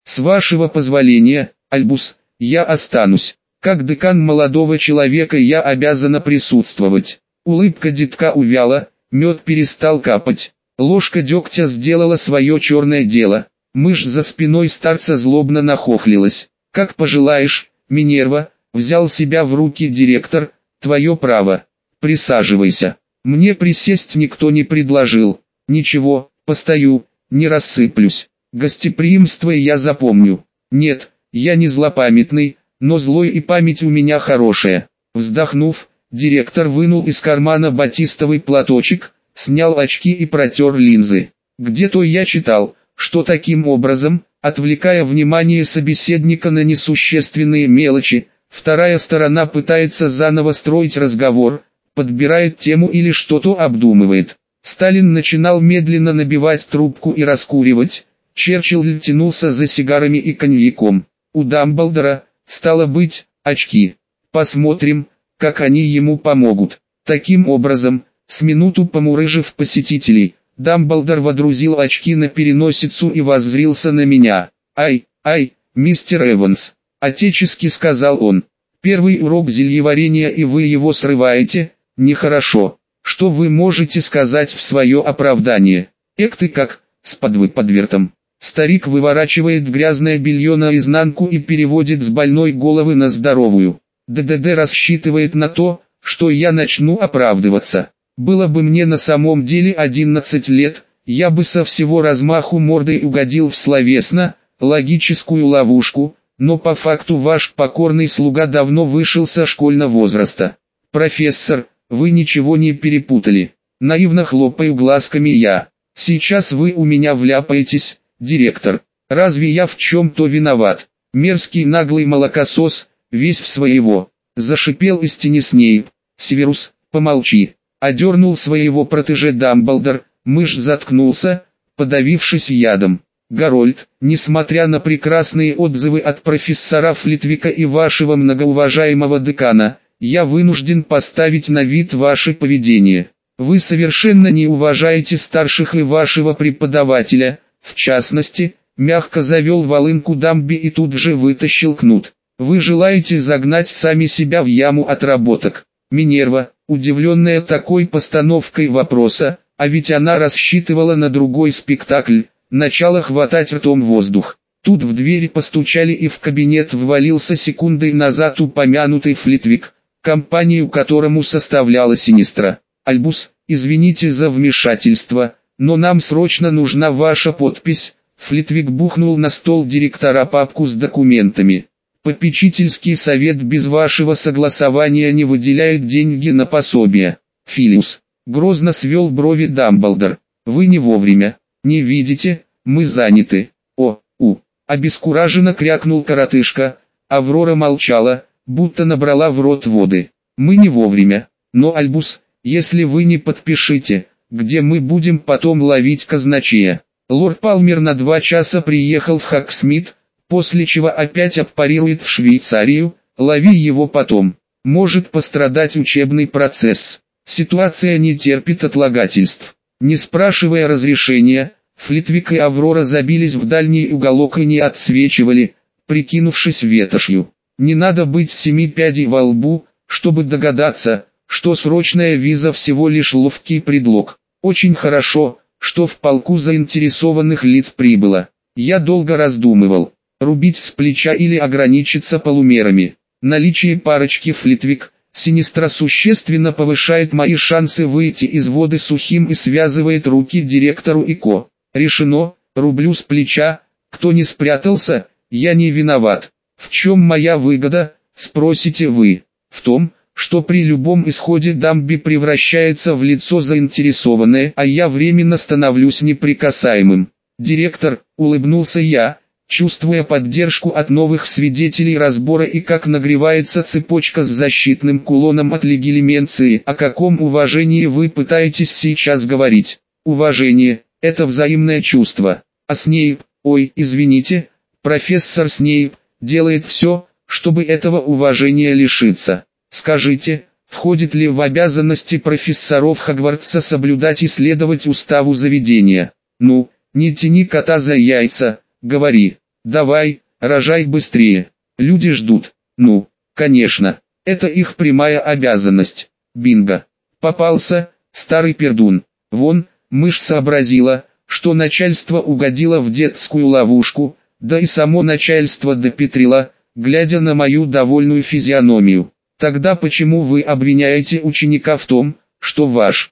С вашего позволения, Альбус, я останусь. Как декан молодого человека я обязана присутствовать. Улыбка детка увяла, мед перестал капать. Ложка дегтя сделала свое черное дело. Мышь за спиной старца злобно нахохлилась. «Как пожелаешь, Минерва», — взял себя в руки директор, — «твое право. Присаживайся». Мне присесть никто не предложил. Ничего, постою, не рассыплюсь. Гостеприимство я запомню. Нет, я не злопамятный, но злой и память у меня хорошая. Вздохнув, директор вынул из кармана батистовый платочек, снял очки и протер линзы. Где-то я читал, что таким образом, отвлекая внимание собеседника на несущественные мелочи, вторая сторона пытается заново строить разговор, подбирает тему или что-то обдумывает. Сталин начинал медленно набивать трубку и раскуривать, Черчилль тянулся за сигарами и коньяком. У Дамблдора, стало быть, очки. Посмотрим, как они ему помогут. Таким образом, с минуту помурыжив посетителей, Дамблдор водрузил очки на переносицу и воззрился на меня. «Ай, мистер Эванс», — отечески сказал он. «Первый урок зельеварения и вы его срываете, нехорошо. Что вы можете сказать в свое оправдание? Эк ты как, с подвертом». Старик выворачивает грязное белье наизнанку и переводит с больной головы на здоровую. ДДД рассчитывает на то, что я начну оправдываться. Было бы мне на самом деле 11 лет, я бы со всего размаху мордой угодил в словесно-логическую ловушку, но по факту ваш покорный слуга давно вышел со школьного возраста. Профессор, вы ничего не перепутали. Наивно хлопаю глазками я. Сейчас вы у меня вляпаетесь, директор. Разве я в чем-то виноват? Мерзкий наглый молокосос, весь в своего. Зашипел из тени Снейп. Северус, помолчи. Одернул своего протеже Дамблдор, мышь заткнулся, подавившись ядом. Гарольд, несмотря на прекрасные отзывы от профессора Флитвика и вашего многоуважаемого декана, я вынужден поставить на вид ваше поведение. Вы совершенно не уважаете старших и вашего преподавателя, в частности, мягко завел волынку Дамби и тут же вытащил кнут. Вы желаете загнать сами себя в яму отработок. Минерва, удивленная такой постановкой вопроса, а ведь она рассчитывала на другой спектакль, начала хватать ртом воздух. Тут в двери постучали и в кабинет ввалился секундой назад упомянутый Флитвик, компанию которому составляла Синистра. «Альбус, извините за вмешательство, но нам срочно нужна ваша подпись». Флитвик бухнул на стол директора папку с документами. «Попечительский совет без вашего согласования не выделяет деньги на пособие». «Филиус», — грозно свел брови Дамблдор, — «вы не вовремя. Не видите, мы заняты». Обескураженно крякнул коротышка. Аврора молчала, будто набрала в рот воды. «Мы не вовремя. Но, Альбус, если вы не подпишите, где мы будем потом ловить казначея?» Лорд Палмер на 2 часа приехал в Хаксмит, после чего опять аппарирует в Швейцарию, лови его потом. Может пострадать учебный процесс. Ситуация не терпит отлагательств. Не спрашивая разрешения, Флитвик и Аврора забились в дальний уголок и не отсвечивали, прикинувшись ветошью. Не надо быть 7 пядей во лбу, чтобы догадаться, что срочная виза всего лишь ловкий предлог. Очень хорошо, что в полку заинтересованных лиц прибыло. Я долго раздумывал, рубить с плеча или ограничиться полумерами. Наличие парочки Флитвик, Синистра существенно повышает мои шансы выйти из воды сухим и связывает руки директору ИКО. Решено, рублю с плеча, кто не спрятался, я не виноват. В чем моя выгода, спросите вы? В том, что при любом исходе Дамби превращается в лицо заинтересованное, а я временно становлюсь неприкасаемым. Директор, улыбнулся я, чувствуя поддержку от новых свидетелей разбора и как нагревается цепочка с защитным кулоном от легилименции. О каком уважении вы пытаетесь сейчас говорить? Уважение – это взаимное чувство. А Снейп, извините, профессор Снейп, делает все, чтобы этого уважения лишиться. Скажите, входит ли в обязанности профессоров Хогвартса соблюдать и следовать уставу заведения? Ну, не тяни кота за яйца, говори. Давай, рожай быстрее. Люди ждут. Ну, конечно, это их прямая обязанность. Бинго. Попался, старый пердун. Вон, мышь сообразила, что начальство угодило в детскую ловушку, да и само начальство допетрило, глядя на мою довольную физиономию. Тогда почему вы обвиняете ученика в том, что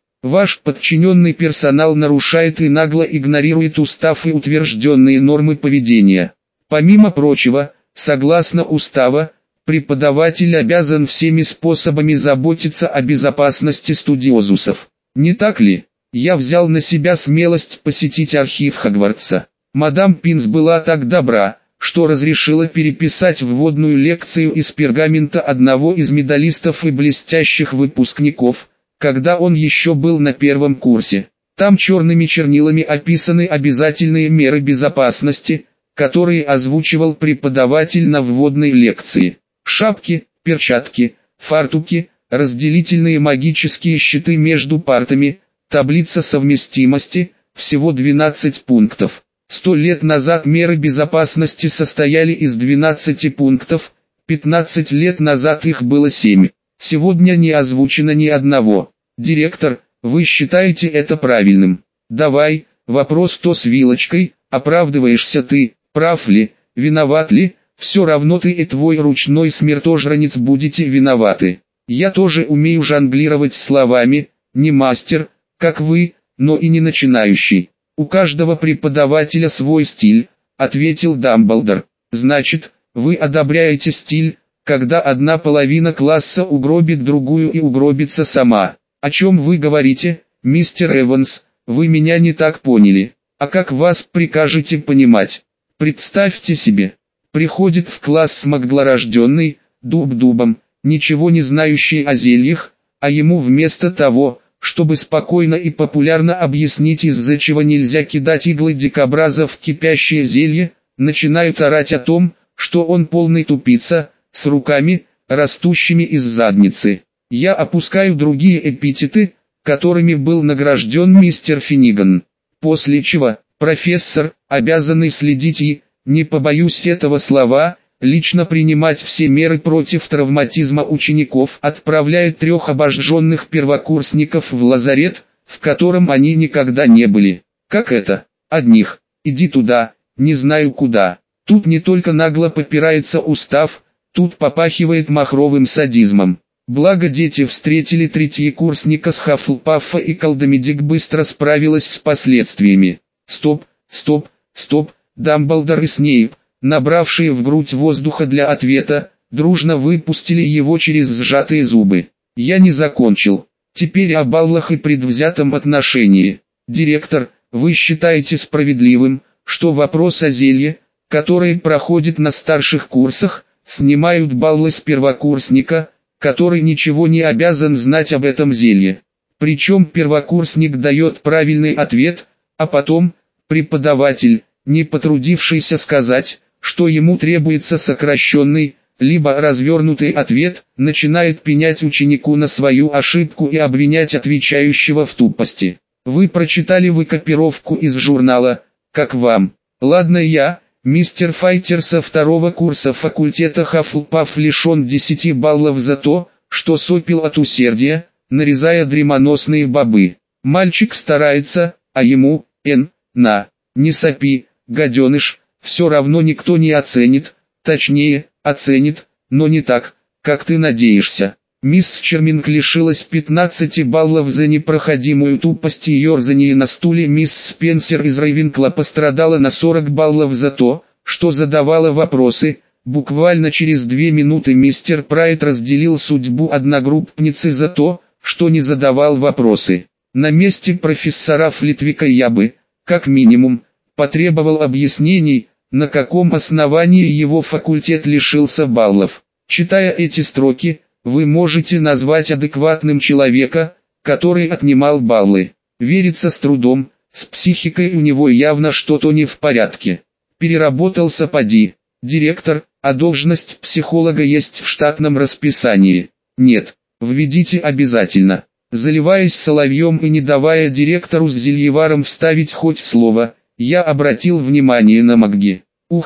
ваш подчиненный персонал нарушает и нагло игнорирует устав и утвержденные нормы поведения? Помимо прочего, согласно устава, преподаватель обязан всеми способами заботиться о безопасности студиозусов. Не так ли? Я взял на себя смелость посетить архив Хогвартса. Мадам Пинс была так добра, что разрешила переписать вводную лекцию из пергамента одного из медалистов и блестящих выпускников, когда он еще был на первом курсе. Там черными чернилами описаны обязательные меры безопасности, которые озвучивал преподаватель на вводной лекции. Шапки, перчатки, фартуки, разделительные магические щиты между партами, таблица совместимости, всего 12 пунктов. 100 лет назад меры безопасности состояли из 12 пунктов, 15 лет назад их было 7. Сегодня не озвучено ни одного. Директор, вы считаете это правильным? Давай, вопрос то с вилочкой, оправдываешься ты, прав ли, виноват ли, все равно ты и твой ручной смертожранец будете виноваты. Я тоже умею жонглировать словами, не мастер, как вы, но и не начинающий. У каждого преподавателя свой стиль, ответил Дамблдор. Значит, вы одобряете стиль, когда одна половина класса угробит другую и угробится сама. О чем вы говорите, мистер Эванс, вы меня не так поняли. А как вас прикажете понимать? Представьте себе, приходит в класс смаглорожденный, дуб-дубом, ничего не знающий о зельях, а ему вместо того, чтобы спокойно и популярно объяснить, из-за чего нельзя кидать иглы дикобраза в кипящее зелье, начинают орать о том, что он полный тупица, с руками, растущими из задницы. Я опускаю другие эпитеты, которыми был награжден мистер Финниган. После чего, профессор, обязанный следить и, не побоюсь этого слова, лично принимать все меры против травматизма учеников, отправляет 3 обожженных первокурсников в лазарет, в котором они никогда не были. Как это? Одних. Иди туда, не знаю куда. Тут не только нагло попирается устав, тут попахивает махровым садизмом. Благо дети встретили третьекурсника с Хаффлпаффа, и Колдомедик быстро справилась с последствиями. Стоп, стоп, стоп, Дамблдор и Снейп, набравшие в грудь воздуха для ответа, дружно выпустили его через сжатые зубы. Я не закончил. Теперь о баллах и предвзятом отношении. Директор, вы считаете справедливым, что вопрос о зелье, которое проходит на старших курсах, снимают баллы с первокурсника, который ничего не обязан знать об этом зелье. Причем первокурсник дает правильный ответ, а потом, преподаватель, не потрудившийся сказать, что ему требуется сокращенный, либо развернутый ответ, начинает пенять ученику на свою ошибку и обвинять отвечающего в тупости. Вы прочитали выкопировку из журнала, как вам? Ладно, я, мистер Файтер со 2-го курса факультета Хаффлпафф, лишен 10 баллов за то, что сопил от усердия, нарезая дремоносные бобы. Мальчик старается, а ему, не сопи, гаденыш, все равно никто не оценит, точнее, оценит, но не так, как ты надеешься. Мисс Черминг лишилась 15 баллов за непроходимую тупость и ерзание на стуле. Мисс Спенсер из Рейвенкла пострадала на 40 баллов за то, что задавала вопросы. Буквально через 2 минуты мистер Прайд разделил судьбу одногруппницы за то, что не задавал вопросы. На месте профессора Флитвика я бы, как минимум, потребовал объяснений, на каком основании его факультет лишился баллов. Читая эти строки, вы можете назвать адекватным человека, который отнимал баллы. Верится с трудом, с психикой у него явно что-то не в порядке. Переработался поди. Директор, а должность психолога есть в штатном расписании? Нет, введите обязательно. Заливаясь соловьем и не давая директору с зельеваром вставить хоть слово, я обратил внимание на Магги. Ух,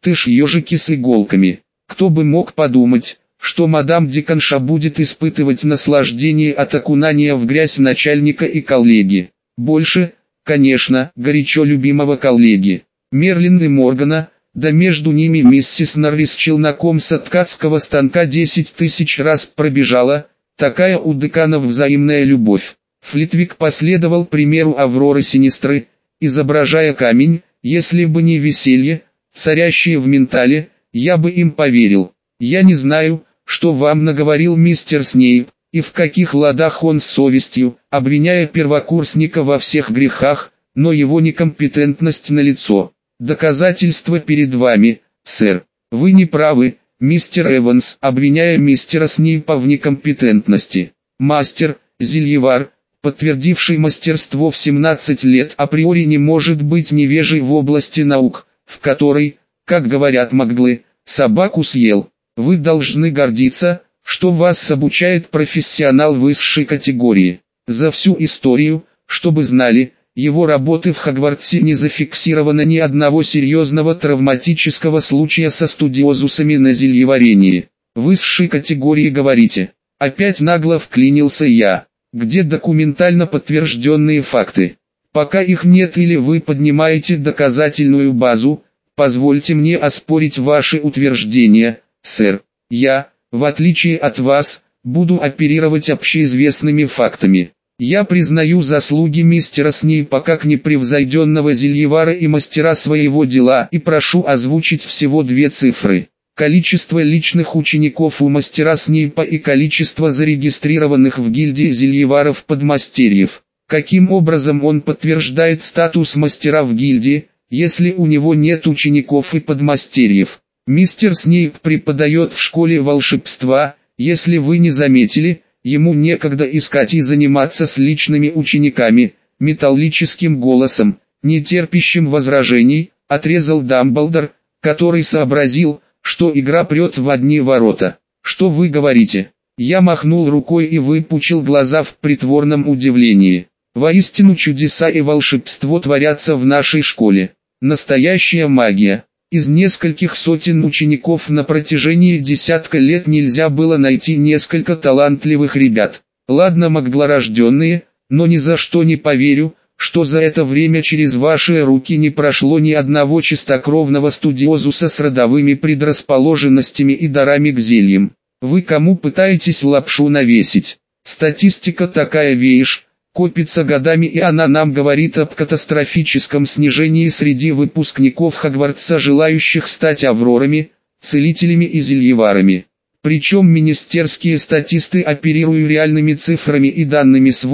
Ты ж ежики с иголками. Кто бы мог подумать, что мадам Диканша будет испытывать наслаждение от окунания в грязь начальника и коллеги. Больше, конечно, горячо любимого коллеги. Мерлин и Моргана, да между ними миссис Норрис челноком с ткацкого станка 10 тысяч раз пробежала, такая у деканов взаимная любовь. Флитвик последовал примеру Авроры Синистры, изображая камень. Если бы не веселье, царящее в ментале, я бы им поверил. Я не знаю, что вам наговорил мистер Снейп, и в каких ладах он с совестью, обвиняя первокурсника во всех грехах, но его некомпетентность налицо. Доказательства перед вами, сэр. Вы не правы, мистер Эванс, обвиняя мистера Снейпа в некомпетентности. Мастер, зельевар, подтвердивший мастерство в 17 лет, априори не может быть невежей в области наук, в которой, как говорят маглы, собаку съел. Вы должны гордиться, что вас обучает профессионал высшей категории. За всю историю, чтобы знали, его работы в Хогвартсе не зафиксировано ни одного серьезного травматического случая со студиозусами на зельеварении. Высшей категории говорите. Опять нагло вклинился я. Где документально подтвержденные факты? Пока их нет или вы поднимаете доказательную базу, позвольте мне оспорить ваши утверждения, сэр. Я, в отличие от вас, буду оперировать общеизвестными фактами. Я признаю заслуги мистера Снейпа как непревзойденного зельевара и мастера своего дела и прошу озвучить всего две цифры. Количество личных учеников у мастера Снейпа и количество зарегистрированных в гильдии зельеваров-подмастерьев. Каким образом он подтверждает статус мастера в гильдии, если у него нет учеников и подмастерьев? Мистер Снейп преподает в школе волшебства, если вы не заметили, ему некогда искать и заниматься с личными учениками. Металлическим голосом, не терпящим возражений, отрезал Дамблдор, который сообразил, что игра прет в одни ворота. Что вы говорите? Я махнул рукой и выпучил глаза в притворном удивлении. Воистину чудеса и волшебство творятся в нашей школе. Настоящая магия. Из нескольких сотен учеников на протяжении десятка лет нельзя было найти несколько талантливых ребят. Ладно, маглорожденные, но ни за что не поверю, что за это время через ваши руки не прошло ни одного чистокровного студиозуса с родовыми предрасположенностями и дарами к зельям. Вы кому пытаетесь лапшу навесить? Статистика такая, веешь, копится годами, и она нам говорит об катастрофическом снижении среди выпускников Хогвартса, желающих стать аврорами, целителями и зельеварами. Причем министерские статисты оперируют реальными цифрами и данными с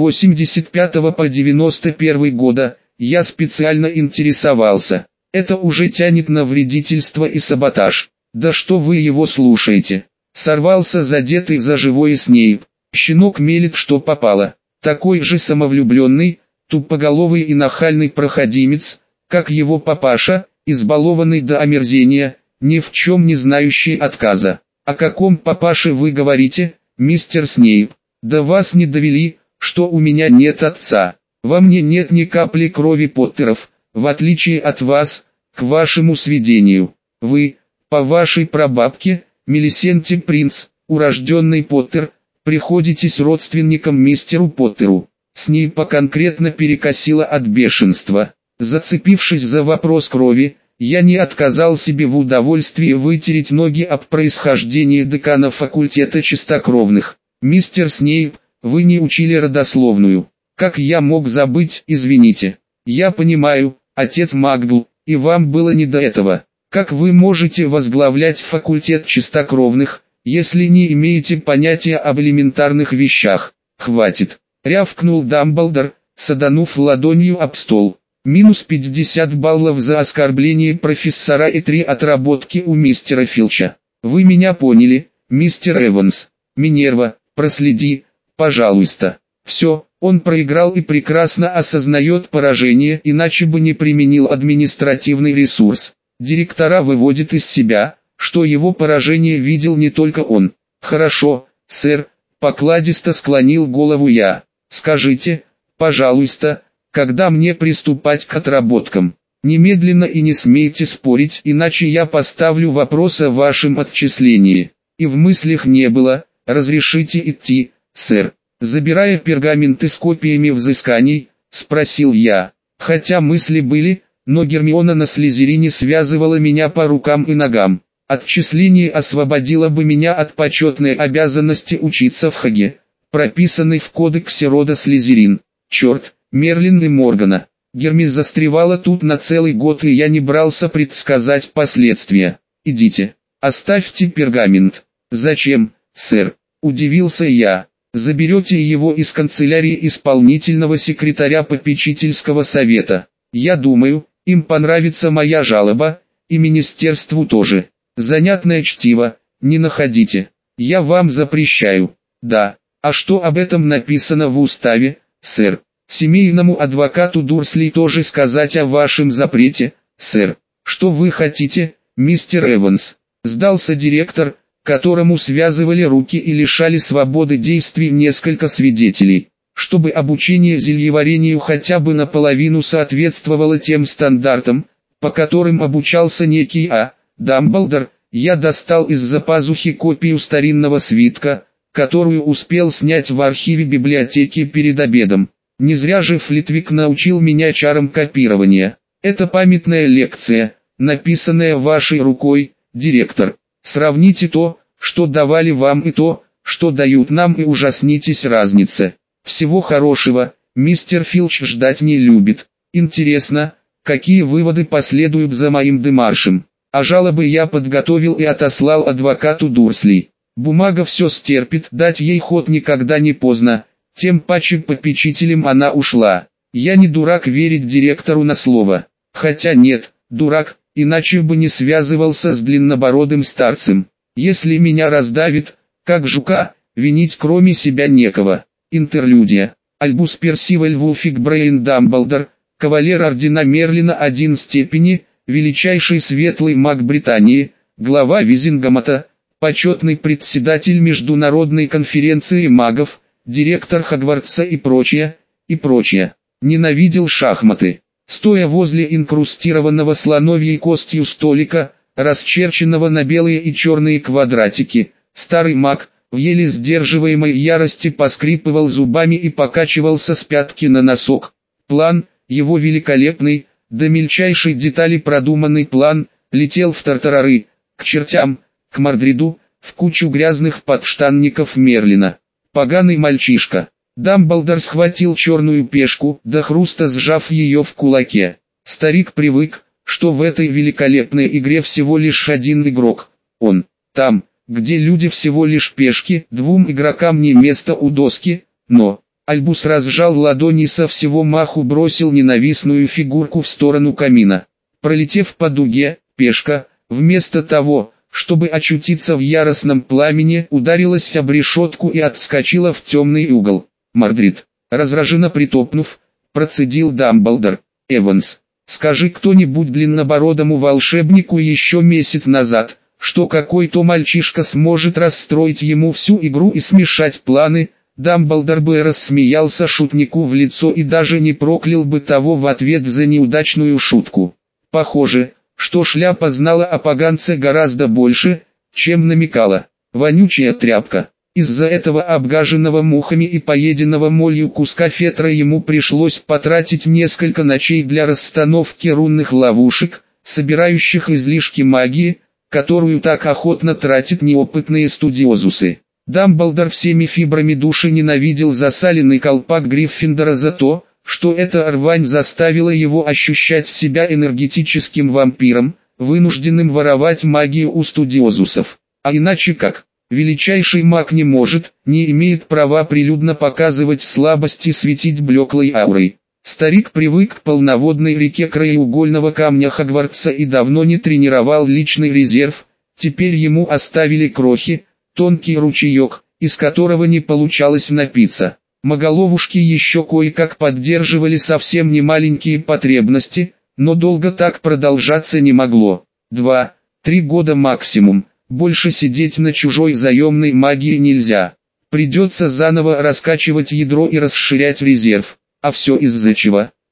85 по 91 года. Я специально интересовался. Это уже тянет на вредительство и саботаж. Да что вы его слушаете? Сорвался задетый за живое Снейп. Щенок мелет что попало. Такой же самовлюбленный, тупоголовый и нахальный проходимец, как его папаша, избалованный до омерзения, ни в чем не знающий отказа. О каком папаше вы говорите, мистер Снейп? Да вас не довели, что у меня нет отца. Во мне нет ни капли крови Поттеров, в отличие от вас, к вашему сведению. Вы, по вашей прабабке, Мелисенте Принц, урожденный Поттер, приходитесь родственником мистеру Поттеру. Снейпа конкретно перекосило от бешенства. Зацепившись за вопрос крови, я не отказал себе в удовольствии вытереть ноги об происхождении декана факультета чистокровных. Мистер Снейп, вы не учили родословную. Как я мог забыть, извините. Я понимаю, отец Магл, и вам было не до этого. Как вы можете возглавлять факультет чистокровных, если не имеете понятия об элементарных вещах? Хватит, рявкнул Дамблдор, саданув ладонью об стол. Минус 50 баллов за оскорбление профессора и 3 отработки у мистера Филча. Вы меня поняли, мистер Эванс. Минерва, проследи, пожалуйста. Все, он проиграл и прекрасно осознает поражение, иначе бы не применил административный ресурс. Директора выводит из себя, что его поражение видел не только он. Хорошо, сэр, покладисто склонил голову я. Скажите, пожалуйста, когда мне приступать к отработкам? Немедленно и не смейте спорить, иначе я поставлю вопрос о вашем отчислении. И в мыслях не было, разрешите идти, сэр. Забирая пергаменты с копиями взысканий, спросил я. Хотя мысли были, но Гермиона на Слизерине связывала меня по рукам и ногам. Отчисление освободило бы меня от почетной обязанности учиться в Хаге, прописанной в кодексе рода Слизерин. Черт, Мерлин и Моргана. Гермис застревала тут на целый год, и я не брался предсказать последствия. Идите, оставьте пергамент. Зачем, сэр? Удивился я. Заберете его из канцелярии исполнительного секретаря попечительского совета. Я думаю, им понравится моя жалоба, и министерству тоже. Занятное чтиво, не находите? Я вам запрещаю. Да, а что об этом написано в уставе, сэр? Семейному адвокату Дурсли тоже сказать о вашем запрете, сэр. Что вы хотите, мистер Эванс? Сдался директор, которому связывали руки и лишали свободы действий несколько свидетелей. Чтобы обучение зельеварению хотя бы наполовину соответствовало тем стандартам, по которым обучался некий Дамблдор, я достал из-за пазухи копию старинного свитка, которую успел снять в архиве библиотеки перед обедом. Не зря же Флитвик научил меня чарам копирования. Это памятная лекция, написанная вашей рукой, директор. Сравните то, что давали вам, и то, что дают нам, и ужаснитесь разнице. Всего хорошего, мистер Филч ждать не любит. Интересно, какие выводы последуют за моим демаршем. А жалобы я подготовил и отослал адвокату Дурсли. Бумага все стерпит, дать ей ход никогда не поздно. Тем паче попечителем она ушла. Я не дурак верить директору на слово. Хотя нет, дурак, иначе бы не связывался с длиннобородым старцем. Если меня раздавит, как жука, винить кроме себя некого. Интерлюдия. Альбус Персиваль Вулфик Брейн Дамблдор, кавалер ордена Мерлина 1 степени, величайший светлый маг Британии, глава Визингамата, почетный председатель Международной конференции магов, директор Хогвартса и прочее, и прочее. Ненавидел шахматы. Стоя возле инкрустированного слоновьей костью столика, расчерченного на белые и черные квадратики, старый маг, в еле сдерживаемой ярости поскрипывал зубами и покачивался с пятки на носок. План, его великолепный, до мельчайшей детали продуманный план, летел в тартарары, к чертям, к Мордриду, в кучу грязных подштанников Мерлина. Поганый мальчишка. Дамблдор схватил черную пешку, до хруста сжав ее в кулаке. Старик привык, что в этой великолепной игре всего лишь один игрок. Он. Там, где люди всего лишь пешки, двум игрокам не место у доски, но... Альбус разжал ладони и со всего маху бросил ненавистную фигурку в сторону камина. Пролетев по дуге, пешка, вместо того, чтобы очутиться в яростном пламени, ударилась об решетку и отскочила в темный угол. Мордрид, раздраженно притопнув, процедил Дамблдор. Эванс, скажи кто-нибудь длиннобородому волшебнику еще месяц назад, что какой-то мальчишка сможет расстроить ему всю игру и смешать планы. Дамблдор бы рассмеялся шутнику в лицо и даже не проклял бы того в ответ за неудачную шутку. Похоже, что шляпа знала о поганце гораздо больше, чем намекала. Вонючая тряпка. Из-за этого обгаженного мухами и поеденного молью куска фетра ему пришлось потратить несколько ночей для расстановки рунных ловушек, собирающих излишки магии, которую так охотно тратят неопытные студиозусы. Дамблдор всеми фибрами души ненавидел засаленный колпак Гриффиндора за то, что эта рвань заставила его ощущать себя энергетическим вампиром, вынужденным воровать магию у студиозусов. А иначе как? Величайший маг не может, не имеет права прилюдно показывать слабость и светить блеклой аурой. Старик привык к полноводной реке краеугольного камня Хогвартса и давно не тренировал личный резерв, теперь ему оставили крохи, тонкий ручеек, из которого не получалось напиться. Маголовушки еще кое-как поддерживали совсем не маленькие потребности, но долго так продолжаться не могло. 2-3 года максимум, больше сидеть на чужой заемной магии нельзя. Придется заново раскачивать ядро и расширять резерв. А все из-за чего?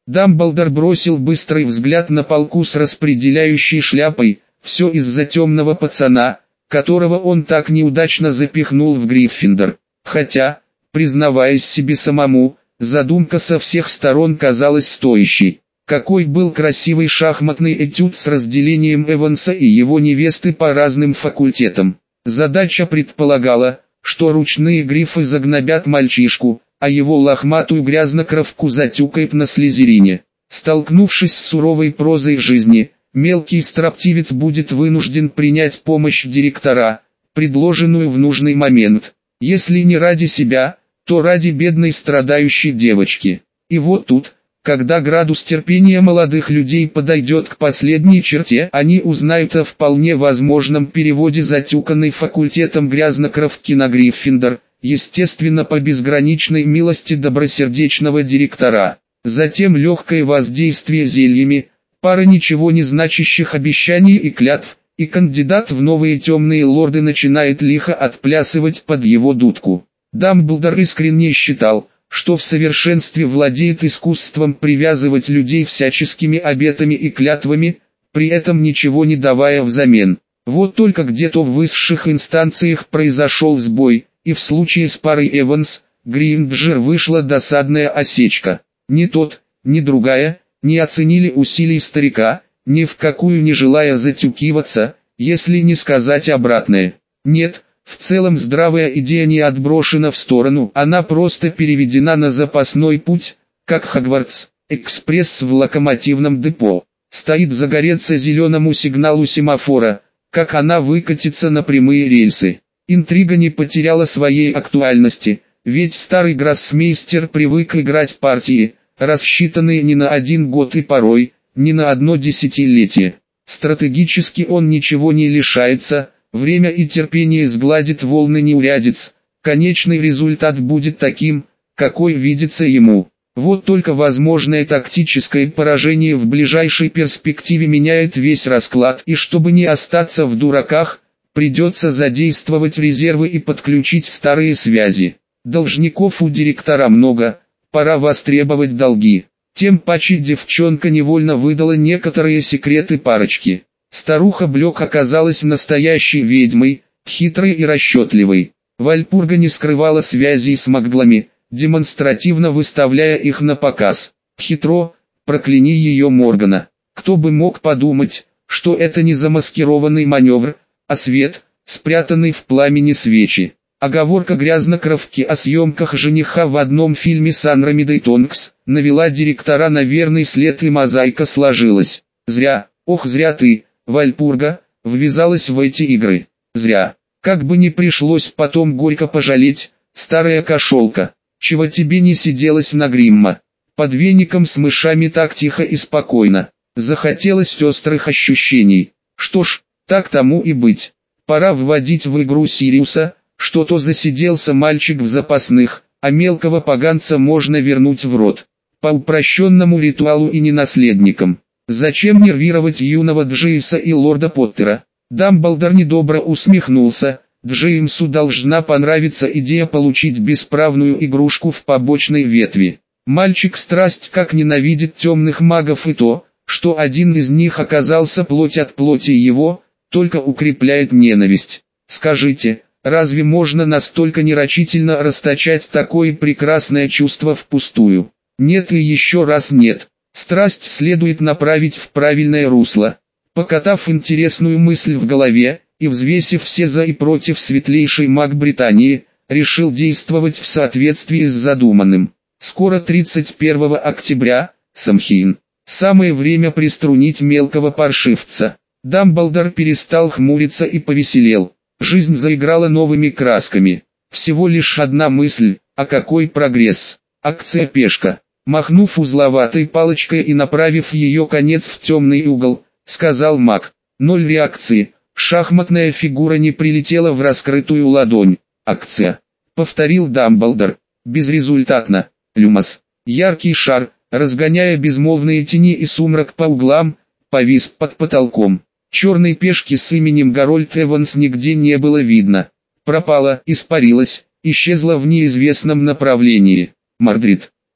Дамблдор бросил быстрый взгляд на полку с распределяющей шляпой, все из-за темного пацана, которого он так неудачно запихнул в Гриффиндор. Хотя, признаваясь себе самому, задумка со всех сторон казалась стоящей. Какой был красивый шахматный этюд с разделением Эванса и его невесты по разным факультетам. Задача предполагала, что ручные грифы загнобят мальчишку, а его лохматую грязнокровку затюкает на слизерине. Столкнувшись с суровой прозой жизни, мелкий строптивец будет вынужден принять помощь директора, предложенную в нужный момент. Если не ради себя, то ради бедной страдающей девочки. И вот тут, когда градус терпения молодых людей подойдет к последней черте, они узнают о вполне возможном переводе затюканной факультетом грязнокровки на Гриффиндор, естественно по безграничной милости добросердечного директора. Затем легкое воздействие зельями, пара ничего не значащих обещаний и клятв, и кандидат в новые темные лорды начинает лихо отплясывать под его дудку. Дамблдор искренне считал, что в совершенстве владеет искусством привязывать людей всяческими обетами и клятвами, при этом ничего не давая взамен. Вот только где-то в высших инстанциях произошел сбой, и в случае с парой Эванс, Гринджер вышла досадная осечка. Ни тот, ни другая, не оценили усилий старика, ни в какую не желая затюкиваться, если не сказать обратное. Нет, в целом здравая идея не отброшена в сторону, она просто переведена на запасной путь, как Хогвартс, экспресс в локомотивном депо. Стоит загореться зеленому сигналу семафора, как она выкатится на прямые рельсы. Интрига не потеряла своей актуальности, ведь старый гроссмейстер привык играть партии, рассчитанные не на один год и порой, не на одно десятилетие. Стратегически он ничего не лишается, время и терпение сгладит волны неурядиц, конечный результат будет таким, какой видится ему. Вот только возможное тактическое поражение в ближайшей перспективе меняет весь расклад, и чтобы не остаться в дураках, придется задействовать резервы и подключить старые связи. Должников у директора много, пора востребовать долги. Тем паче девчонка невольно выдала некоторые секреты парочки. Старуха Блёк оказалась настоящей ведьмой, хитрой и расчетливой. Вальпурга не скрывала связей с маглами, демонстративно выставляя их на показ. Хитро, прокляни ее Моргана. Кто бы мог подумать, что это не замаскированный маневр, а свет, спрятанный в пламени свечи. Оговорка грязнокровки о съемках жениха в одном фильме с Андромедой Тонкс навела директора на верный след, и мозаика сложилась. Зря, ох зря ты, Вальпурга, ввязалась в эти игры. Зря. Как бы не пришлось потом горько пожалеть, старая кошелка. Чего тебе не сиделось на Гримма? Под веником с мышами так тихо и спокойно. Захотелось острых ощущений. Что ж, так тому и быть. Пора вводить в игру Сириуса. Что-то засиделся мальчик в запасных, а мелкого поганца можно вернуть в рот. По упрощенному ритуалу и не наследникам. Зачем нервировать юного Джеймса и лорда Поттера? Дамблдор недобро усмехнулся. Джеймсу должна понравиться идея получить бесправную игрушку в побочной ветви. Мальчик страсть как ненавидит темных магов, и то, что один из них оказался плоть от плоти его, только укрепляет ненависть. Скажите, разве можно настолько нерочительно расточать такое прекрасное чувство впустую? Нет и еще раз нет. Страсть следует направить в правильное русло. Покатав интересную мысль в голове, и взвесив все за и против, светлейший маг Британии решил действовать в соответствии с задуманным. Скоро 31 октября, Самхейн. Самое время приструнить мелкого паршивца. Дамблдор перестал хмуриться и повеселел. Жизнь заиграла новыми красками. Всего лишь одна мысль, а какой прогресс. Акция «Пешка». Махнув узловатой палочкой и направив ее конец в темный угол, сказал маг. 0 реакции. Шахматная фигура не прилетела в раскрытую ладонь. Акция. Повторил Дамблдор. Безрезультатно. Люмос. Яркий шар, разгоняя безмолвные тени и сумрак по углам, повис под потолком. Черной пешки с именем Гарольд Эванс нигде не было видно. Пропала, испарилась, исчезла в неизвестном направлении. Мордрид.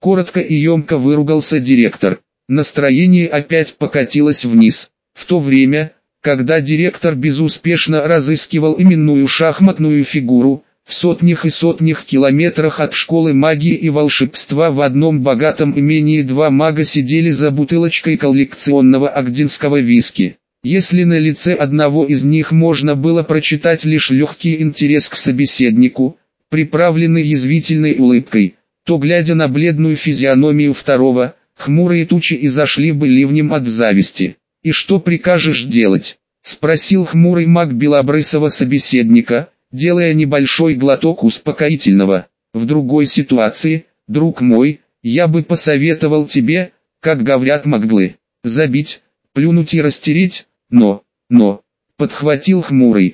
Коротко и емко выругался директор. Настроение опять покатилось вниз. В то время, когда директор безуспешно разыскивал именную шахматную фигуру, в сотнях и сотнях километрах от школы магии и волшебства в одном богатом имении два мага сидели за бутылочкой коллекционного агдинского виски. Если на лице одного из них можно было прочитать лишь легкий интерес к собеседнику, приправленный язвительной улыбкой, то, глядя на бледную физиономию второго, хмурые тучи изошли бы ливнем от зависти. «И что прикажешь делать?» — спросил хмурый маг белобрысого собеседника, делая небольшой глоток успокоительного. «В другой ситуации, друг мой, я бы посоветовал тебе, как говорят маглы, забить, плюнуть и растереть, но, подхватил хмурый,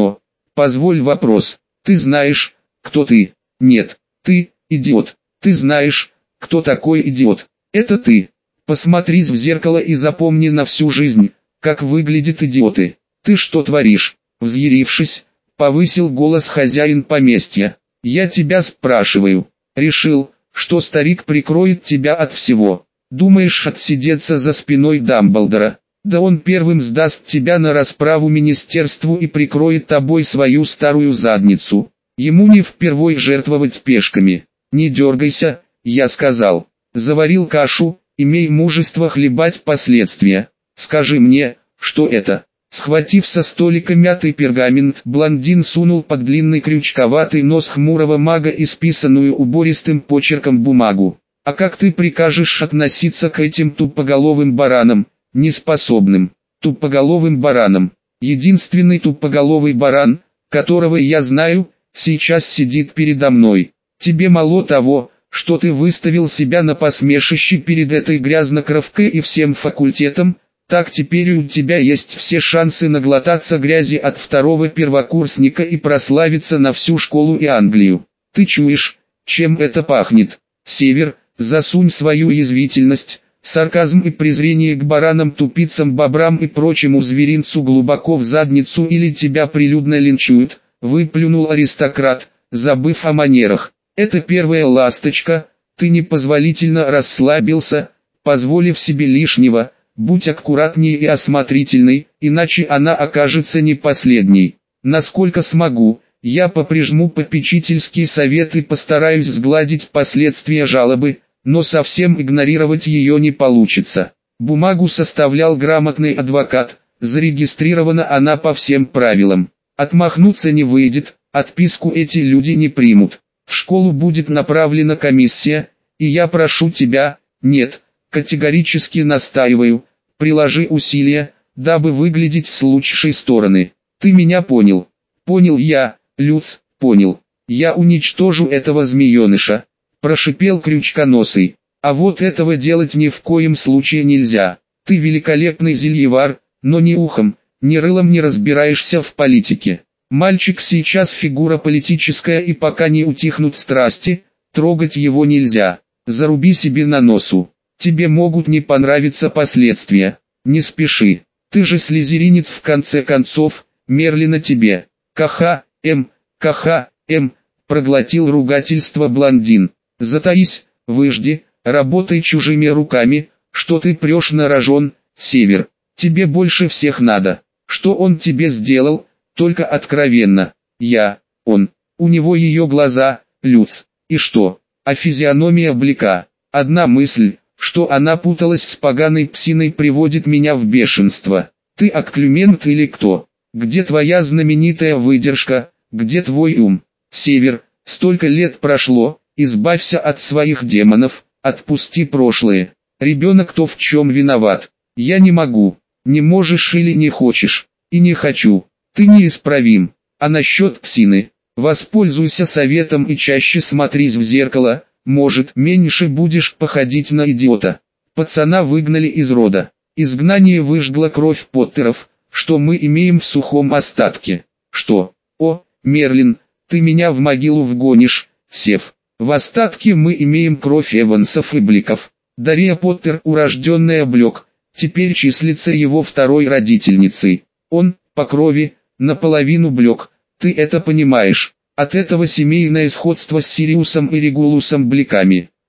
позволь вопрос, ты знаешь, кто ты? Нет, ты, идиот, ты знаешь, кто такой идиот, это ты. Посмотрись в зеркало и запомни на всю жизнь, как выглядят идиоты. Ты что творишь?» Взъярившись, повысил голос хозяин поместья. «Я тебя спрашиваю. Решил, что старик прикроет тебя от всего. Думаешь отсидеться за спиной Дамблдора? Да он первым сдаст тебя на расправу министерству и прикроет тобой свою старую задницу. Ему не впервой жертвовать пешками. Не дергайся, я сказал. Заварил кашу, имей мужество хлебать последствия. Скажи мне, что это?» Схватив со столика мятый пергамент, блондин сунул под длинный крючковатый нос хмурого мага исписанную убористым почерком бумагу. «А как ты прикажешь относиться к этим тупоголовым баранам, неспособным, тупоголовым баранам? Единственный тупоголовый баран, которого я знаю, сейчас сидит передо мной. Тебе мало того, что ты выставил себя на посмешище перед этой грязнокровкой и всем факультетом, так теперь у тебя есть все шансы наглотаться грязи от второго первокурсника и прославиться на всю школу и Англию. Ты чуешь, чем это пахнет? Север, засунь свою язвительность, сарказм и презрение к баранам, тупицам, бобрам и прочему зверинцу глубоко в задницу, или тебя прилюдно линчуют», — выплюнул аристократ, забыв о манерах. «Это первая ласточка, ты непозволительно расслабился, позволив себе лишнего. Будь аккуратней и осмотрительный, иначе она окажется не последней. Насколько смогу, я поприжму попечительский совет и постараюсь сгладить последствия жалобы, но совсем игнорировать ее не получится». Бумагу составлял грамотный адвокат, зарегистрирована она по всем правилам. Отмахнуться не выйдет, отписку эти люди не примут. В школу будет направлена комиссия, и я прошу тебя, нет, категорически настаиваю, приложи усилия, дабы выглядеть с лучшей стороны. Ты меня понял? Понял я, Люц, понял. Я уничтожу этого змееныша, прошипел крючконосый. А вот этого делать ни в коем случае нельзя. Ты великолепный зельевар, но ни ухом, ни рылом не разбираешься в политике. Мальчик сейчас фигура политическая, и пока не утихнут страсти, трогать его нельзя. Заруби себе на носу. Тебе могут не понравиться последствия. Не спеши. Ты же слизеринец в конце концов, Мерлина тебе. КХМ, проглотил ругательство блондин. Затаись, выжди, работай чужими руками, что ты прешь на рожон, Север. Тебе больше всех надо. Что он тебе сделал, только откровенно. Он. У него ее глаза, Люц. И что? А физиономия Блика. Одна мысль, что она путалась с поганой псиной, приводит меня в бешенство. Ты окклюмент или кто? Где твоя знаменитая выдержка, где твой ум? Север, столько лет прошло, избавься от своих демонов, отпусти прошлое. Ребенок-то в чем виноват? Я не могу. Не можешь или не хочешь? И не хочу. Ты неисправим. А насчет псины? Воспользуйся советом и чаще смотрись в зеркало, может, меньше будешь походить на идиота. Пацана выгнали из рода. Изгнание выжгло кровь Поттеров, что мы имеем в сухом остатке. Что? О, Мерлин, ты меня в могилу вгонишь, Сев. В остатке мы имеем кровь Эвансов и Бликов. Дарья Поттер, урожденная Блек, теперь числится его второй родительницей. Он, по крови, наполовину Блек, ты это понимаешь. От этого семейное сходство с Сириусом и Регулусом Бликами.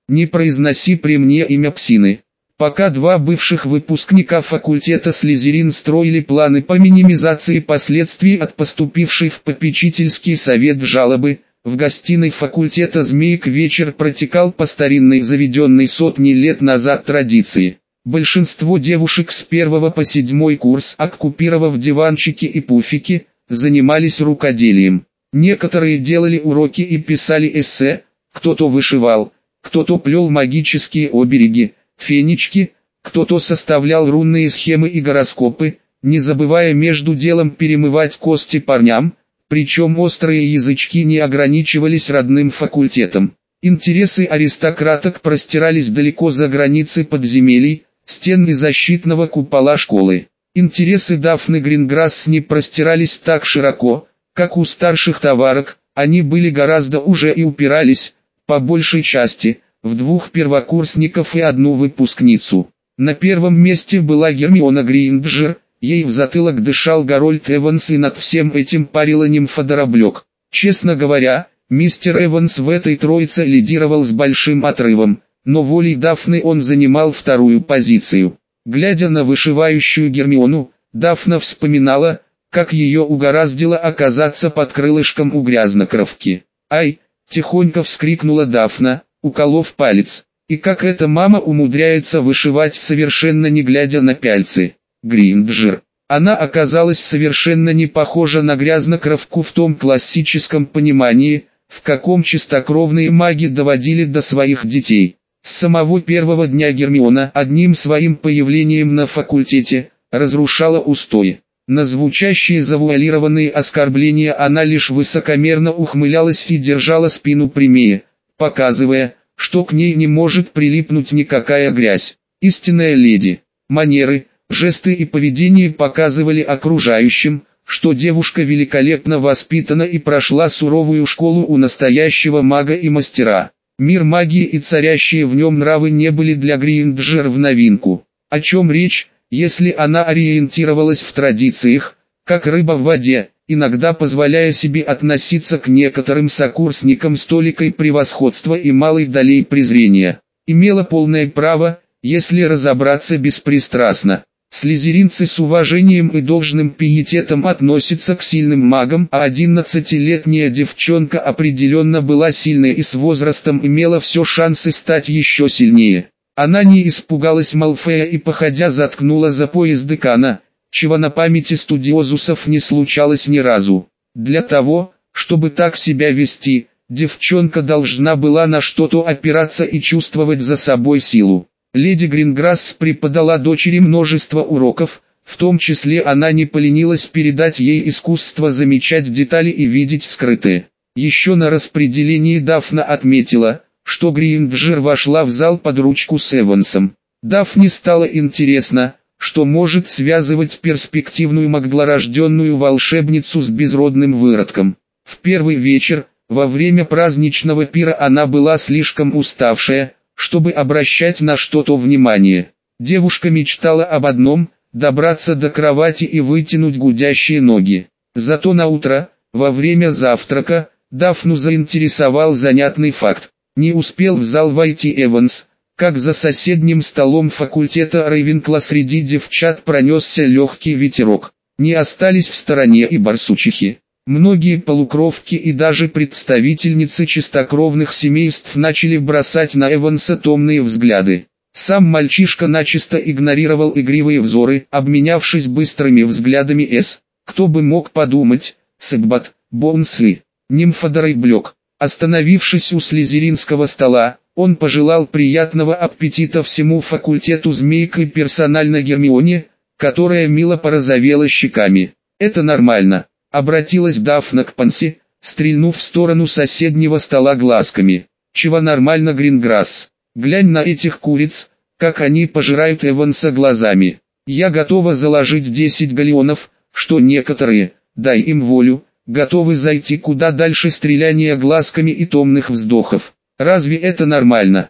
Не произноси при мне имя псины. Пока два бывших выпускника факультета Слизерин строили планы по минимизации последствий от поступившей в попечительский совет жалобы, в гостиной факультета змеек вечер протекал по старинной заведенной сотни лет назад традиции. Большинство девушек с 1 по 7 курс, оккупировав диванчики и пуфики, занимались рукоделием. Некоторые делали уроки и писали эссе, кто-то вышивал, кто-то плел магические обереги, фенечки, кто-то составлял рунные схемы и гороскопы, не забывая между делом перемывать кости парням, причем острые язычки не ограничивались родным факультетом. Интересы аристократок простирались далеко за границы подземелий, стен и защитного купола школы. Интересы Дафны Гринграсс не простирались так широко, как у старших товарок, они были гораздо уже и упирались, по большей части, в двух первокурсников и одну выпускницу. На первом месте была Гермиона Грейнджер, ей в затылок дышал Гарольд Эванс и над всем этим парила нимфа Дороблек. Честно говоря, мистер Эванс в этой троице лидировал с большим отрывом, но волей Дафны он занимал вторую позицию. Глядя на вышивающую Гермиону, Дафна вспоминала, как ее угораздило оказаться под крылышком у грязнокровки. «Ай!» – тихонько вскрикнула Дафна, уколов палец. И как эта мама умудряется вышивать совершенно не глядя на пяльцы. Гринджер. Она оказалась совершенно не похожа на грязнокровку в том классическом понимании, в каком чистокровные маги доводили до своих детей. С самого первого дня Гермиона одним своим появлением на факультете разрушала устои. На звучащие завуалированные оскорбления она лишь высокомерно ухмылялась и держала спину прямее, показывая, что к ней не может прилипнуть никакая грязь. Истинная леди. Манеры, жесты и поведение показывали окружающим, что девушка великолепно воспитана и прошла суровую школу у настоящего мага и мастера. Мир магии и царящие в нем нравы не были для Гринджер в новинку. О чем речь, если она ориентировалась в традициях, как рыба в воде, иногда позволяя себе относиться к некоторым сокурсникам с толикой превосходства и малой долей презрения. Имела полное право, если разобраться беспристрастно. Слизеринцы с уважением и должным пиететом относятся к сильным магам, а 11-летняя девчонка определенно была сильной и с возрастом имела все шансы стать еще сильнее. Она не испугалась Малфоя и походя заткнула за пояс декана, чего на памяти студиозусов не случалось ни разу. Для того, чтобы так себя вести, девчонка должна была на что-то опираться и чувствовать за собой силу. Леди Гринграсс преподала дочери множество уроков, в том числе она не поленилась передать ей искусство замечать детали и видеть скрытые. Еще на распределении Дафна отметила, что Гринджер вошла в зал под ручку с Эвансом. Дафне стало интересно, что может связывать перспективную магдлорожденную волшебницу с безродным выродком. В первый вечер, во время праздничного пира она была слишком уставшая, чтобы обращать на что-то внимание. Девушка мечтала об одном – добраться до кровати и вытянуть гудящие ноги. Зато на утро, во время завтрака, Дафну заинтересовал занятный факт. Не успел в зал войти Эванс, как за соседним столом факультета Рейвенкла среди девчат пронесся легкий ветерок. Не остались в стороне и барсучихи. Многие полукровки и даже представительницы чистокровных семейств начали бросать на Эванса томные взгляды. Сам мальчишка начисто игнорировал игривые взоры, обменявшись быстрыми взглядами кто бы мог подумать, Сэббат, Бонсы, Нимфодорой Блек. Остановившись у слизеринского стола, он пожелал приятного аппетита всему факультету змейк и персонально Гермионе, которая мило порозовела щеками. «Это нормально», — обратилась Дафна к Панси, стрельнув в сторону соседнего стола глазками. «Чего нормально, Гринграсс? Глянь на этих куриц, как они пожирают Эванса глазами. Я готова заложить 10 галеонов, что некоторые, дай им волю, готовы зайти куда дальше стреляния глазками и томных вздохов. Разве это нормально?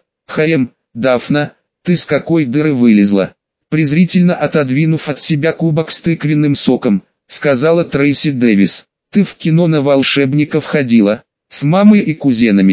Дафна, ты с какой дыры вылезла?» Презрительно отодвинув от себя кубок с тыквенным соком, сказала Трейси Дэвис. «Ты в кино на волшебников ходила, с мамой и кузенами.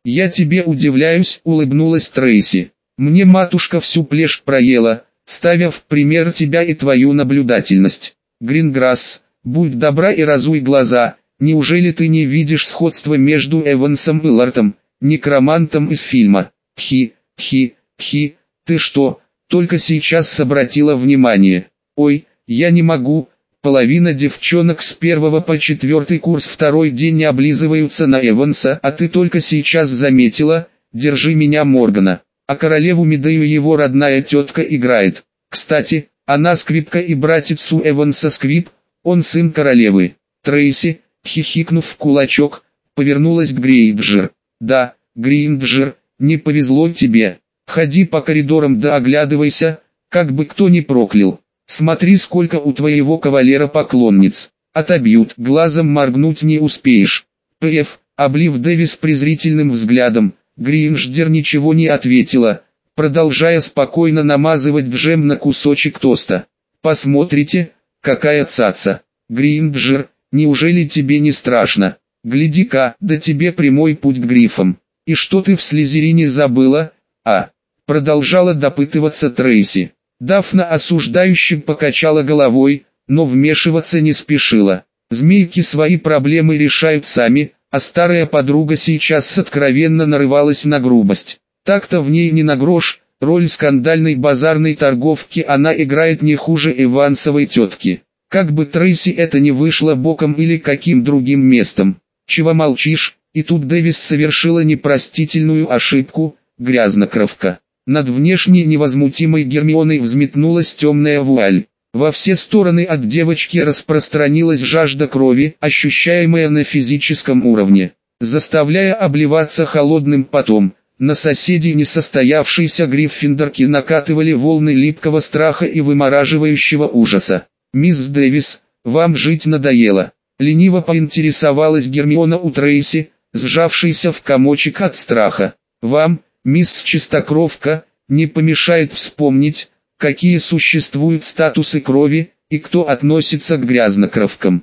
«Я тебе удивляюсь», — улыбнулась Трейси. «Мне матушка всю плешь проела, ставя в пример тебя и твою наблюдательность. Гринграсс, будь добра и разуй глаза, неужели ты не видишь сходства между Эвансом и Лартом, некромантом из фильма? Пхи, пхи, пхи, ты что, только сейчас обратила внимание? Ой, я не могу». Половина девчонок с 1 по 4 курс второй день не облизываются на Эванса, а ты только сейчас заметила, держи меня Моргана. А королеву Медею его родная тетка играет. Кстати, она скрипка и братец у Эванса Скрип, он сын королевы. Трейси, хихикнув в кулачок, повернулась к Грейнджер. Да, Грейнджер, не повезло тебе. Ходи по коридорам да оглядывайся, как бы кто ни проклял. Смотри, сколько у твоего кавалера поклонниц. Отобьют, глазом моргнуть не успеешь. П.Ф. Облив Дэвис презрительным взглядом, Гринждер ничего не ответила, продолжая спокойно намазывать джем на кусочек тоста. «Посмотрите, какая цаца! Гринджер, неужели тебе не страшно? Гляди-ка, да тебе прямой путь к грифам. И что ты в Слизерине забыла, а?» Продолжала допытываться Трейси. Дафна осуждающе покачала головой, но вмешиваться не спешила. Змейки свои проблемы решают сами, а старая подруга сейчас откровенно нарывалась на грубость. Так-то в ней не на грош, роль скандальной базарной торговки она играет не хуже Эвансовой тетки. Как бы Трейси это ни вышло боком или каким другим местом. Чего молчишь? И тут Дэвис совершила непростительную ошибку, грязнокровка. Над внешне невозмутимой Гермионой взметнулась темная вуаль. Во все стороны от девочки распространилась жажда крови, ощущаемая на физическом уровне, заставляя обливаться холодным потом. На соседей несостоявшейся Гриффиндорки накатывали волны липкого страха и вымораживающего ужаса. «Мисс Дэвис, вам жить надоело?» Лениво поинтересовалась Гермиона у Трейси, сжавшейся в комочек от страха. «Вам, мисс Чистокровка, не помешает вспомнить, какие существуют статусы крови, и кто относится к грязнокровкам.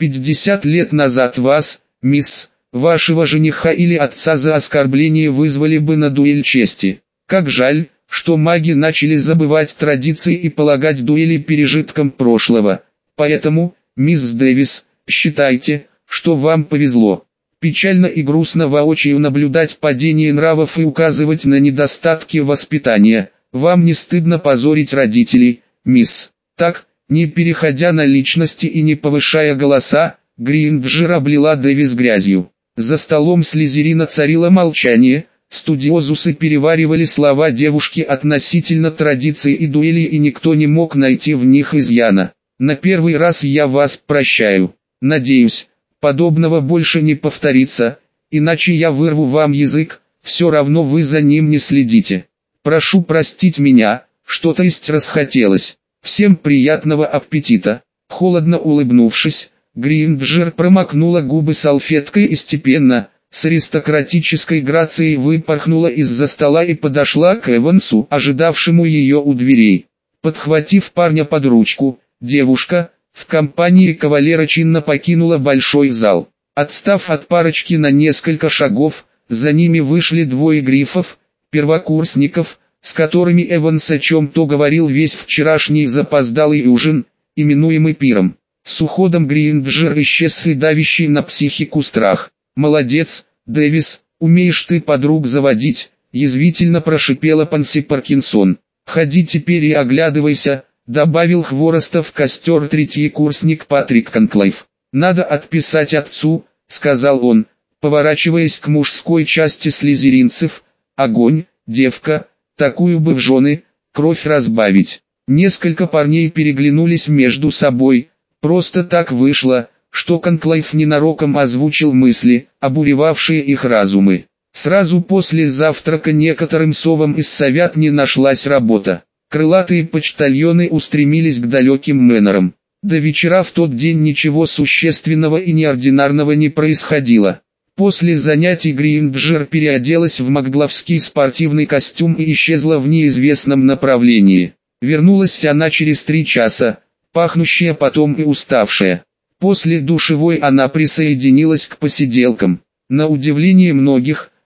50 лет назад вас, мисс, вашего жениха или отца за оскорбление вызвали бы на дуэль чести. Как жаль, что маги начали забывать традиции и полагать дуэли пережитком прошлого. Поэтому, мисс Дэвис, считайте, что вам повезло. Печально и грустно воочию наблюдать падение нравов и указывать на недостатки воспитания. Вам не стыдно позорить родителей, мисс?» Так, не переходя на личности и не повышая голоса, Гринджер облила Дэвис грязью. За столом Слизерина царило молчание, студиозусы переваривали слова девушки относительно традиций и дуэлей, и никто не мог найти в них изъяна. «На первый раз я вас прощаю. Надеюсь, подобного больше не повторится, иначе я вырву вам язык, все равно вы за ним не следите. Прошу простить меня, что-то есть расхотелось. Всем приятного аппетита». Холодно улыбнувшись, Гринджер промокнула губы салфеткой и степенно, с аристократической грацией выпорхнула из-за стола и подошла к Эвансу, ожидавшему ее у дверей. Подхватив парня под ручку, девушка, в компании кавалера чинно покинула большой зал. Отстав от парочки на несколько шагов, за ними вышли двое грифов, первокурсников, с которыми Эванс о чем-то говорил весь вчерашний запоздалый ужин, именуемый пиром. С уходом Гринджер исчез и давящий на психику страх. «Молодец, Дэвис, умеешь ты подруг заводить», — язвительно прошипела Панси Паркинсон. «Ходи теперь и оглядывайся», — добавил хвороста в костер третий курсник Патрик Конклайв. «Надо отписать отцу», — сказал он, поворачиваясь к мужской части слизеринцев. «Огонь, девка, такую бы в жены, кровь разбавить». Несколько парней переглянулись между собой. Просто так вышло, что Конклайв ненароком озвучил мысли, обуревавшие их разумы. Сразу после завтрака некоторым совам из совят не нашлась работа. Крылатые почтальоны устремились к далеким мэнорам. До вечера в тот день ничего существенного и неординарного не происходило. После занятий Гринджер переоделась в магловский спортивный костюм и исчезла в неизвестном направлении. Вернулась она через 3 часа, пахнущая потом и уставшая. После душевой она присоединилась к посиделкам. На удивление многих,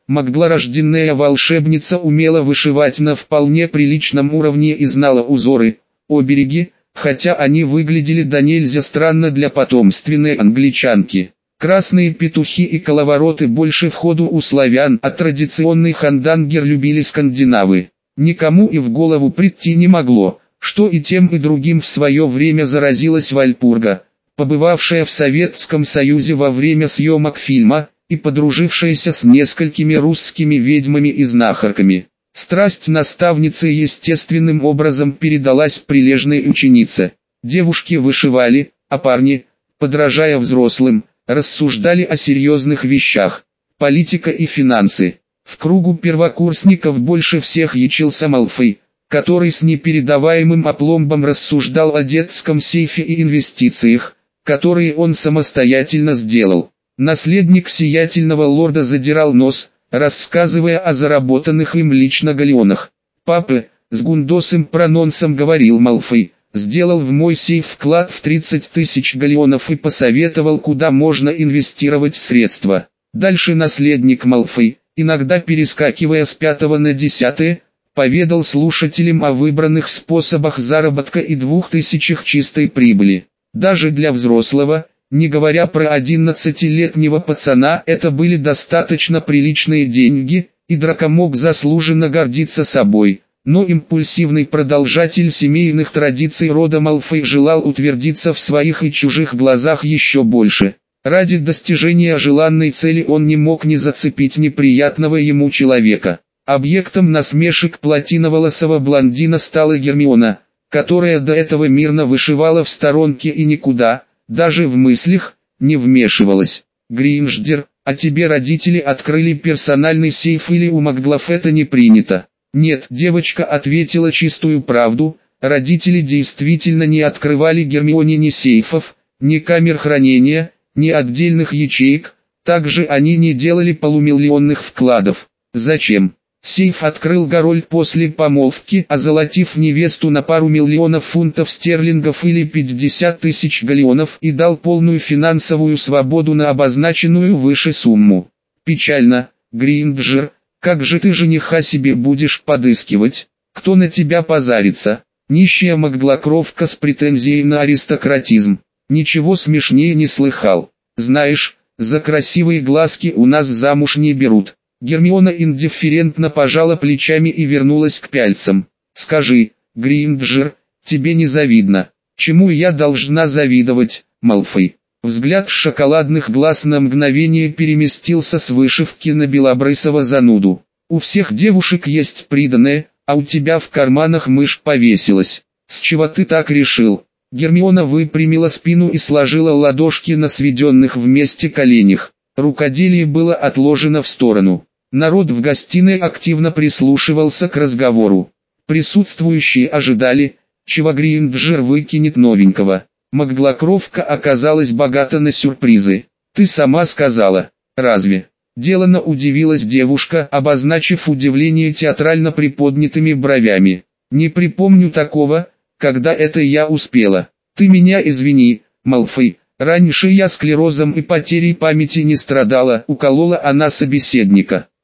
Магла-рожденная волшебница умела вышивать на вполне приличном уровне и знала узоры, обереги, хотя они выглядели до нельзя странно для потомственной англичанки. Красные петухи и коловороты больше в ходу у славян, а традиционный хандангер любили скандинавы. Никому и в голову прийти не могло, что и тем и другим в свое время заразилась Вальпурга, побывавшая в Советском Союзе во время съемок фильма, и подружившаяся с несколькими русскими ведьмами и знахарками. Страсть наставницы естественным образом передалась прилежной ученице. Девушки вышивали, а парни, подражая взрослым, рассуждали о серьезных вещах, политика и финансы. В кругу первокурсников больше всех ячился Малфой, который с непередаваемым опломбом рассуждал о детском сейфе и инвестициях, которые он самостоятельно сделал. Наследник сиятельного лорда задирал нос, рассказывая о заработанных им лично галеонах. «Папа, с гундосым прононсом говорил Малфой, сделал в мой сейф вклад в 30 тысяч галеонов и посоветовал, куда можно инвестировать средства». Дальше наследник Малфой, иногда перескакивая с 5 на 10, поведал слушателям о выбранных способах заработка и 2000 чистой прибыли. Даже для взрослого, не говоря про 11-летнего пацана, это были достаточно приличные деньги, и Драко мог заслуженно гордиться собой. Но импульсивный продолжатель семейных традиций рода Малфой желал утвердиться в своих и чужих глазах еще больше. Ради достижения желанной цели он не мог не зацепить неприятного ему человека. Объектом насмешек платиноволосого блондина стала Гермиона, которая до этого мирно вышивала в сторонке и никуда, даже в мыслях, не вмешивалась. «Гринждер, а тебе родители открыли персональный сейф или у Маглов это не принято?» «Нет», девочка ответила чистую правду, родители действительно не открывали Гермионе ни сейфов, ни камер хранения, ни отдельных ячеек, также они не делали полумиллионных вкладов. Зачем? Сейф открыл Гарольд после помолвки, озолотив невесту на пару миллионов фунтов стерлингов или 50 тысяч галеонов и дал полную финансовую свободу на обозначенную выше сумму. Печально, Гринджер, как же ты жениха себе будешь подыскивать? Кто на тебя позарится? Нищая маглокровка с претензией на аристократизм. Ничего смешнее не слыхал. Знаешь, за красивые глазки у нас замуж не берут. Гермиона индифферентно пожала плечами и вернулась к пяльцам. «Скажи, Гринджер, тебе не завидно? Чему я должна завидовать, Малфой?» Взгляд шоколадных глаз на мгновение переместился с вышивки на белобрысого зануду. «У всех девушек есть приданое, а у тебя в карманах мышь повесилась. С чего ты так решил?» Гермиона выпрямила спину и сложила ладошки на сведенных вместе коленях. Рукоделие было отложено в сторону. Народ в гостиной активно прислушивался к разговору. Присутствующие ожидали, чего Гринджер выкинет новенького. Маглокровка оказалась богата на сюрпризы. «Ты сама сказала, разве?» Делано удивилась девушка, обозначив удивление театрально приподнятыми бровями. «Не припомню такого, когда это я успела. Ты меня извини, Малфой, раньше я склерозом и потерей памяти не страдала», уколола она собеседника.